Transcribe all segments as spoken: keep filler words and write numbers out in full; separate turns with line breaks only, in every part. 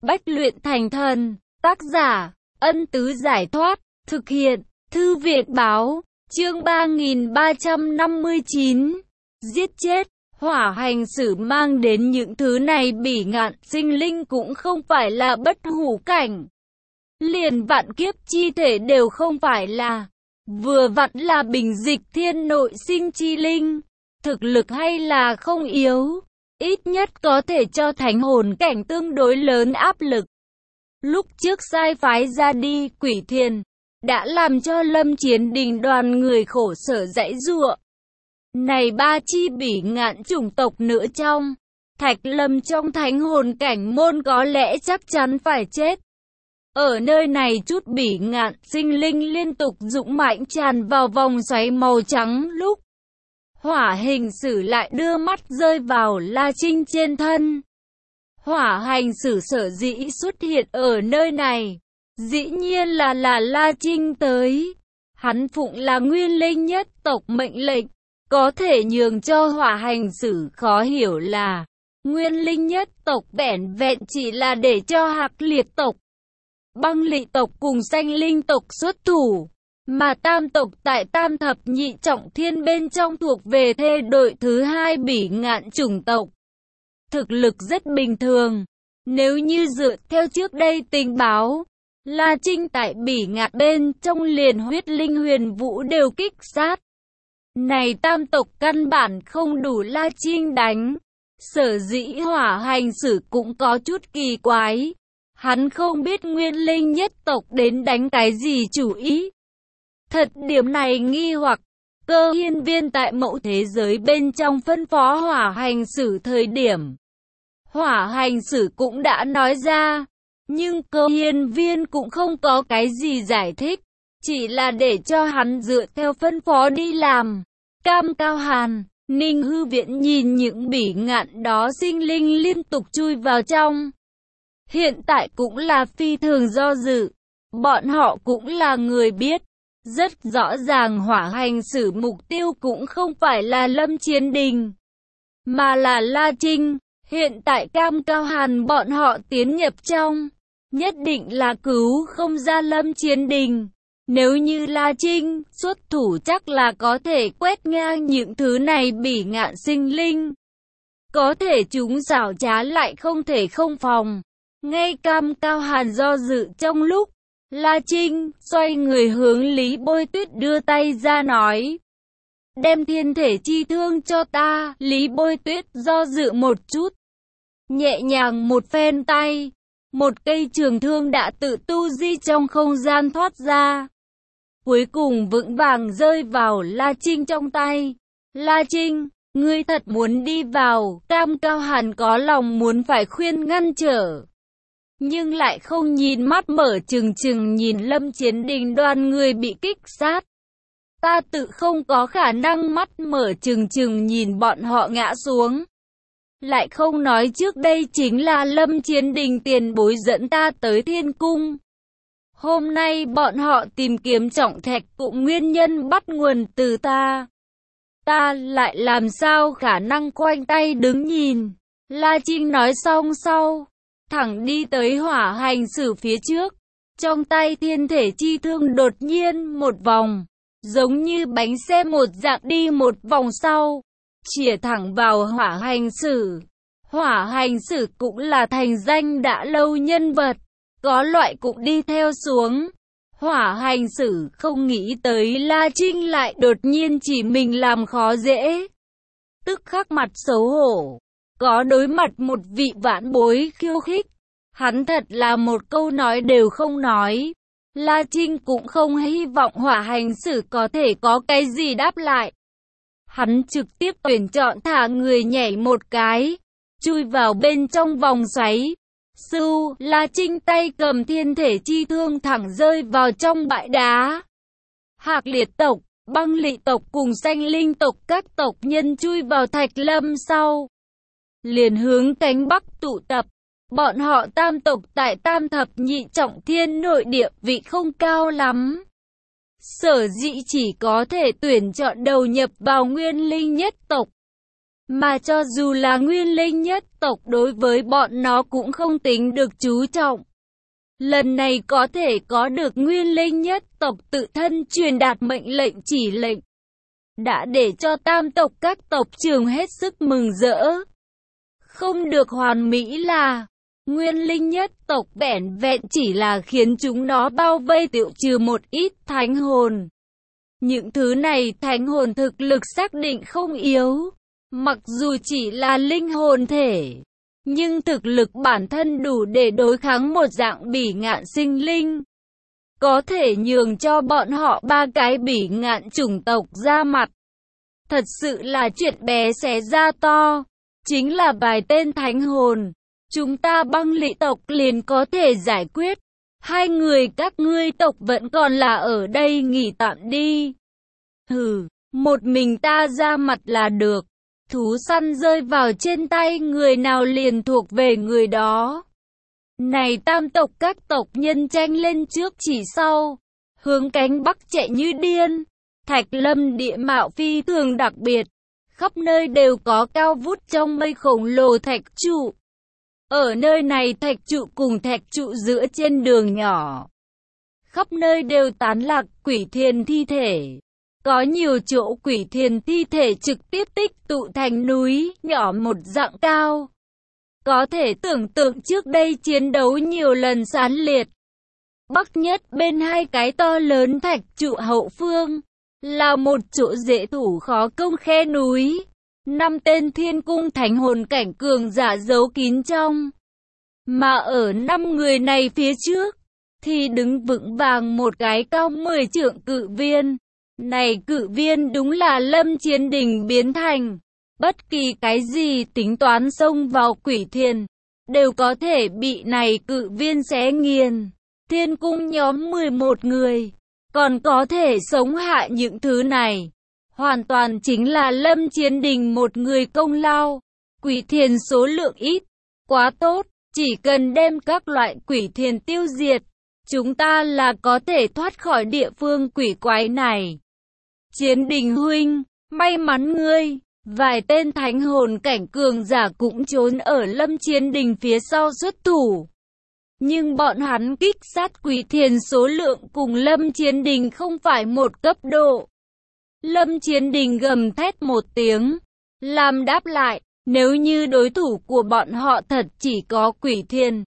Bách luyện thành thần. Tác giả, Ân Tứ Giải Thoát. Thực hiện, Thư viện Báo. Chương ba nghìn ba trăm năm mươi chín. Giết chết. Hỏa hành sử mang đến những thứ này bỉ ngạn sinh linh cũng không phải là bất hủ cảnh. Liền vạn kiếp chi thể đều không phải là. Vừa vặn là bình dịch thiên nội sinh chi linh. Thực lực hay là không yếu. Ít nhất có thể cho thánh hồn cảnh tương đối lớn áp lực. Lúc trước sai phái ra đi Quỷ Thiền, đã làm cho Lâm Chiến Đình đoàn người khổ sở dãy giụa. Này ba chi bỉ ngạn chủng tộc nữa trong Thạch Lâm trong thánh hồn cảnh môn có lẽ chắc chắn phải chết. Ở nơi này chút bỉ ngạn sinh linh liên tục dũng mãnh tràn vào vòng xoáy màu trắng lúc Hỏa hình sử lại đưa mắt rơi vào La Trinh trên thân. Hỏa hành sử sở dĩ xuất hiện ở nơi này, dĩ nhiên là là La Trinh tới. Hắn phụng là nguyên linh nhất tộc mệnh lệnh, có thể nhường cho hỏa hành sử khó hiểu là nguyên linh nhất tộc vẻn vẹn chỉ là để cho Hạc Liệt tộc, Băng Lị tộc cùng Xanh Linh tộc xuất thủ. Mà tam tộc tại tam thập nhị trọng thiên bên trong thuộc về thê đội thứ hai bỉ ngạn chủng tộc. Thực lực rất bình thường. Nếu như dựa theo trước đây tình báo, La Trinh tại bỉ ngạn bên trong liền huyết linh huyền vũ đều kích sát. Này tam tộc căn bản không đủ La Trinh đánh. Sở dĩ hỏa hành sử cũng có chút kỳ quái. Hắn không biết nguyên linh nhất tộc đến đánh cái gì chủ ý. Thật điểm này nghi hoặc, Cơ Hiên Viên tại mẫu thế giới bên trong phân phó hỏa hành sử thời điểm. Hỏa hành sử cũng đã nói ra, nhưng Cơ Hiên Viên cũng không có cái gì giải thích, chỉ là để cho hắn dựa theo phân phó đi làm. Cam Cao Hàn, Ninh Hư Viễn nhìn những bỉ ngạn đó sinh linh liên tục chui vào trong. Hiện tại cũng là phi thường do dự, bọn họ cũng là người biết. Rất rõ ràng hỏa hành sử mục tiêu cũng không phải là Lâm Chiến Đình, mà là La Trinh. Hiện tại Cam Cao Hàn bọn họ tiến nhập trong, nhất định là cứu không ra Lâm Chiến Đình. Nếu như La Trinh xuất thủ chắc là có thể quét ngang những thứ này bỉ ngạn sinh linh. Có thể chúng xảo trá lại không thể không phòng. Ngay Cam Cao Hàn do dự trong lúc, La Trinh xoay người hướng Lý Bôi Tuyết đưa tay ra nói. Đem thiên thể chi thương cho ta. Lý Bôi Tuyết do dự một chút. Nhẹ nhàng một phen tay. Một cây trường thương đã tự tu di trong không gian thoát ra. Cuối cùng vững vàng rơi vào La Trinh trong tay. La Trinh, ngươi thật muốn đi vào. Cam Cao Hàn có lòng muốn phải khuyên ngăn trở. Nhưng lại không nhìn mắt mở trừng trừng nhìn Lâm Chiến Đình đoàn người bị kích sát. Ta tự không có khả năng mắt mở trừng trừng nhìn bọn họ ngã xuống. Lại không nói trước đây chính là Lâm Chiến Đình tiền bối dẫn ta tới thiên cung. Hôm nay bọn họ tìm kiếm trọng thạch cũng nguyên nhân bắt nguồn từ ta. Ta lại làm sao khả năng khoanh tay đứng nhìn. La Trinh nói xong sau, thẳng đi tới hỏa hành sử phía trước. Trong tay thiên thể chi thương đột nhiên một vòng, giống như bánh xe một dạng đi một vòng sau, chĩa thẳng vào hỏa hành sử. Hỏa hành sử cũng là thành danh đã lâu nhân vật, có loại cũng đi theo xuống. Hỏa hành sử không nghĩ tới La Trinh lại đột nhiên chỉ mình làm khó dễ. Tức khắc mặt xấu hổ, có đối mặt một vị vãn bối khiêu khích. Hắn thật là một câu nói đều không nói. La Trinh cũng không hy vọng hỏa hành sử có thể có cái gì đáp lại. Hắn trực tiếp tuyển chọn thả người nhảy một cái, chui vào bên trong vòng xoáy. Sưu, La Trinh tay cầm thiên thể chi thương thẳng rơi vào trong bãi đá. Hạc Liệt tộc, Băng Lị tộc cùng Xanh Linh tộc các tộc nhân chui vào Thạch Lâm sau, liền hướng cánh bắc tụ tập. Bọn họ tam tộc tại tam thập nhị trọng thiên nội địa vị không cao lắm. Sở dĩ chỉ có thể tuyển chọn đầu nhập vào nguyên linh nhất tộc. Mà cho dù là nguyên linh nhất tộc đối với bọn nó cũng không tính được chú trọng. Lần này có thể có được nguyên linh nhất tộc tự thân truyền đạt mệnh lệnh chỉ lệnh, đã để cho tam tộc các tộc trưởng hết sức mừng rỡ. Không được hoàn mỹ là, nguyên linh nhất tộc vẻn vẹn chỉ là khiến chúng nó bao vây tiêu trừ một ít thánh hồn. Những thứ này thánh hồn thực lực xác định không yếu, mặc dù chỉ là linh hồn thể, nhưng thực lực bản thân đủ để đối kháng một dạng bỉ ngạn sinh linh. Có thể nhường cho bọn họ ba cái bỉ ngạn chủng tộc ra mặt. Thật sự là chuyện bé xé ra to, chính là vài tên thánh hồn. Chúng ta băng lị tộc liền có thể giải quyết. Hai người các ngươi tộc vẫn còn là ở đây nghỉ tạm đi. Hừ, một mình ta ra mặt là được. Thú săn rơi vào trên tay người nào liền thuộc về người đó. Này tam tộc các tộc nhân tranh lên trước chỉ sau, hướng cánh bắc chạy như điên. Thạch lâm địa mạo phi thường đặc biệt, khắp nơi đều có cao vút trong mây khổng lồ thạch trụ. Ở nơi này thạch trụ cùng thạch trụ giữa trên đường nhỏ, khắp nơi đều tán lạc quỷ thiền thi thể. Có nhiều chỗ quỷ thiền thi thể trực tiếp tích tụ thành núi nhỏ một dạng cao. Có thể tưởng tượng trước đây chiến đấu nhiều lần sán liệt. Bắc nhất bên hai cái to lớn thạch trụ hậu phương, là một chỗ dễ thủ khó công khe núi. Năm tên thiên cung thánh hồn cảnh cường giả giấu kín trong. Mà ở năm người này phía trước, thì đứng vững vàng một cái cao mười trượng cự viên. Này cự viên đúng là Lâm Chiến Đình biến thành. Bất kỳ cái gì tính toán xông vào quỷ thiền, đều có thể bị này cự viên xé nghiền. Thiên cung nhóm mười một người, còn có thể sống hạ những thứ này. Hoàn toàn chính là Lâm Chiến Đình một người công lao. Quỷ thiền số lượng ít, quá tốt, chỉ cần đem các loại quỷ thiền tiêu diệt, chúng ta là có thể thoát khỏi địa phương quỷ quái này. Chiến Đình huynh, may mắn ngươi. Vài tên thánh hồn cảnh cường giả cũng trốn ở Lâm Chiến Đình phía sau xuất thủ. Nhưng bọn hắn kích sát quỷ thiền số lượng cùng Lâm Chiến Đình không phải một cấp độ. Lâm Chiến Đình gầm thét một tiếng, làm đáp lại, nếu như đối thủ của bọn họ thật chỉ có quỷ thiền.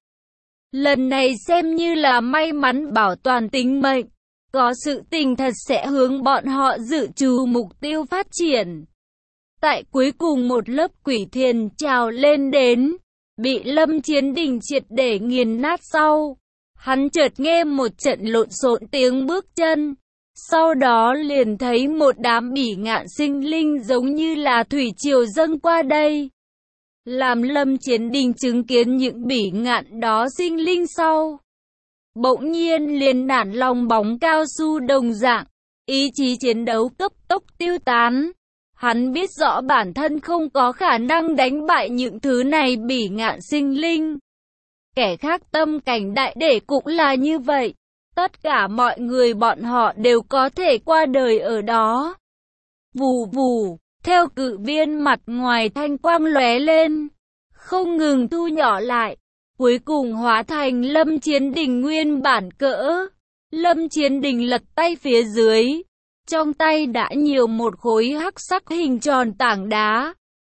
Lần này xem như là may mắn bảo toàn tính mệnh, có sự tình thật sẽ hướng bọn họ dự trù mục tiêu phát triển. Tại cuối cùng một lớp quỷ thiền trào lên đến, bị Lâm Chiến Đình triệt để nghiền nát sau. Hắn chợt nghe một trận lộn xộn tiếng bước chân. Sau đó liền thấy một đám bỉ ngạn sinh linh giống như là thủy triều dâng qua đây. Làm Lâm Chiến Đình chứng kiến những bỉ ngạn đó sinh linh sau. Bỗng nhiên liền nản lòng bóng cao su đồng dạng, ý chí chiến đấu cấp tốc tiêu tán. Hắn biết rõ bản thân không có khả năng đánh bại những thứ này bỉ ngạn sinh linh. Kẻ khác tâm cảnh đại để cũng là như vậy. Tất cả mọi người bọn họ đều có thể qua đời ở đó. Vù vù, theo cự viên mặt ngoài thanh quang lóe lên, không ngừng thu nhỏ lại, cuối cùng hóa thành Lâm Chiến Đình nguyên bản cỡ. Lâm Chiến Đình lật tay phía dưới, trong tay đã nhiều một khối hắc sắc hình tròn tảng đá.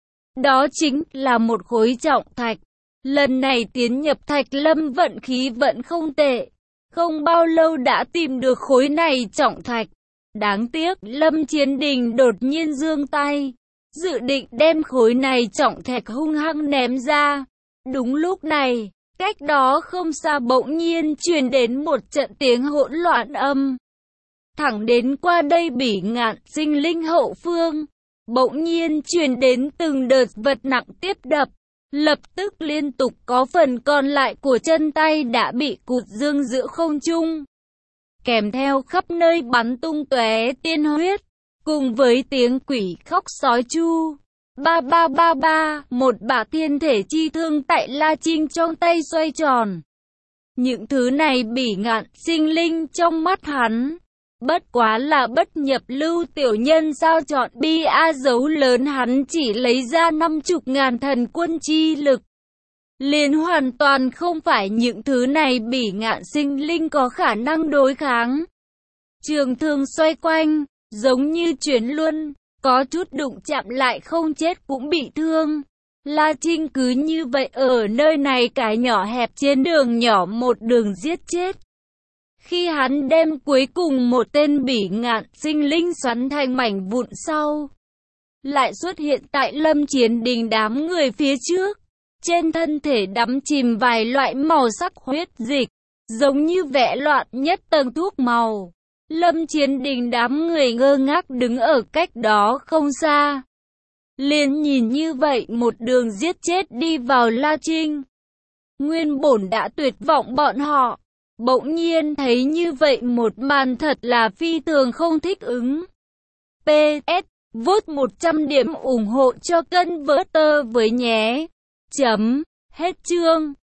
Đó chính là một khối trọng thạch. Lần này tiến nhập thạch lâm vận khí vẫn không tệ. Không bao lâu đã tìm được khối này trọng thạch. Đáng tiếc Lâm Chiến Đình đột nhiên giương tay, dự định đem khối này trọng thạch hung hăng ném ra. Đúng lúc này, cách đó không xa bỗng nhiên truyền đến một trận tiếng hỗn loạn âm. Thẳng đến qua đây bỉ ngạn sinh linh hậu phương, bỗng nhiên truyền đến từng đợt vật nặng tiếp đập. Lập tức liên tục có phần còn lại của chân tay đã bị cụt dương giữa không trung. Kèm theo khắp nơi bắn tung tóe tiên huyết, cùng với tiếng quỷ khóc sói chu. Ba ba ba ba, một bả thiên thể chi thương tại La Trinh trong tay xoay tròn. Những thứ này bỉ ngạn sinh linh trong mắt hắn, Bất quá là bất nhập lưu tiểu nhân sao chọn bi a dấu lớn, hắn chỉ lấy ra năm chục ngàn thần quân chi lực. Liền hoàn toàn không phải những thứ này bỉ ngạn sinh linh có khả năng đối kháng. Trường thương xoay quanh, giống như chuyển luân, có chút đụng chạm lại không chết cũng bị thương. La Trinh cứ như vậy ở nơi này cái nhỏ hẹp trên đường nhỏ một đường giết chết. Khi hắn đem cuối cùng một tên bỉ ngạn sinh linh xoắn thành mảnh vụn sau, lại xuất hiện tại Lâm Chiến Đình đám người phía trước. Trên thân thể đắm chìm vài loại màu sắc huyết dịch, giống như vẽ loạn nhất tầng thuốc màu. Lâm Chiến Đình đám người ngơ ngác đứng ở cách đó không xa. Liền nhìn như vậy một đường giết chết đi vào La Trinh. Nguyên bổn đã tuyệt vọng bọn họ, bỗng nhiên thấy như vậy một màn thật là phi thường không thích ứng. pê ét Vote một trăm điểm ủng hộ cho kênh Vỡ Tơ với nhé. Chấm. Hết chương.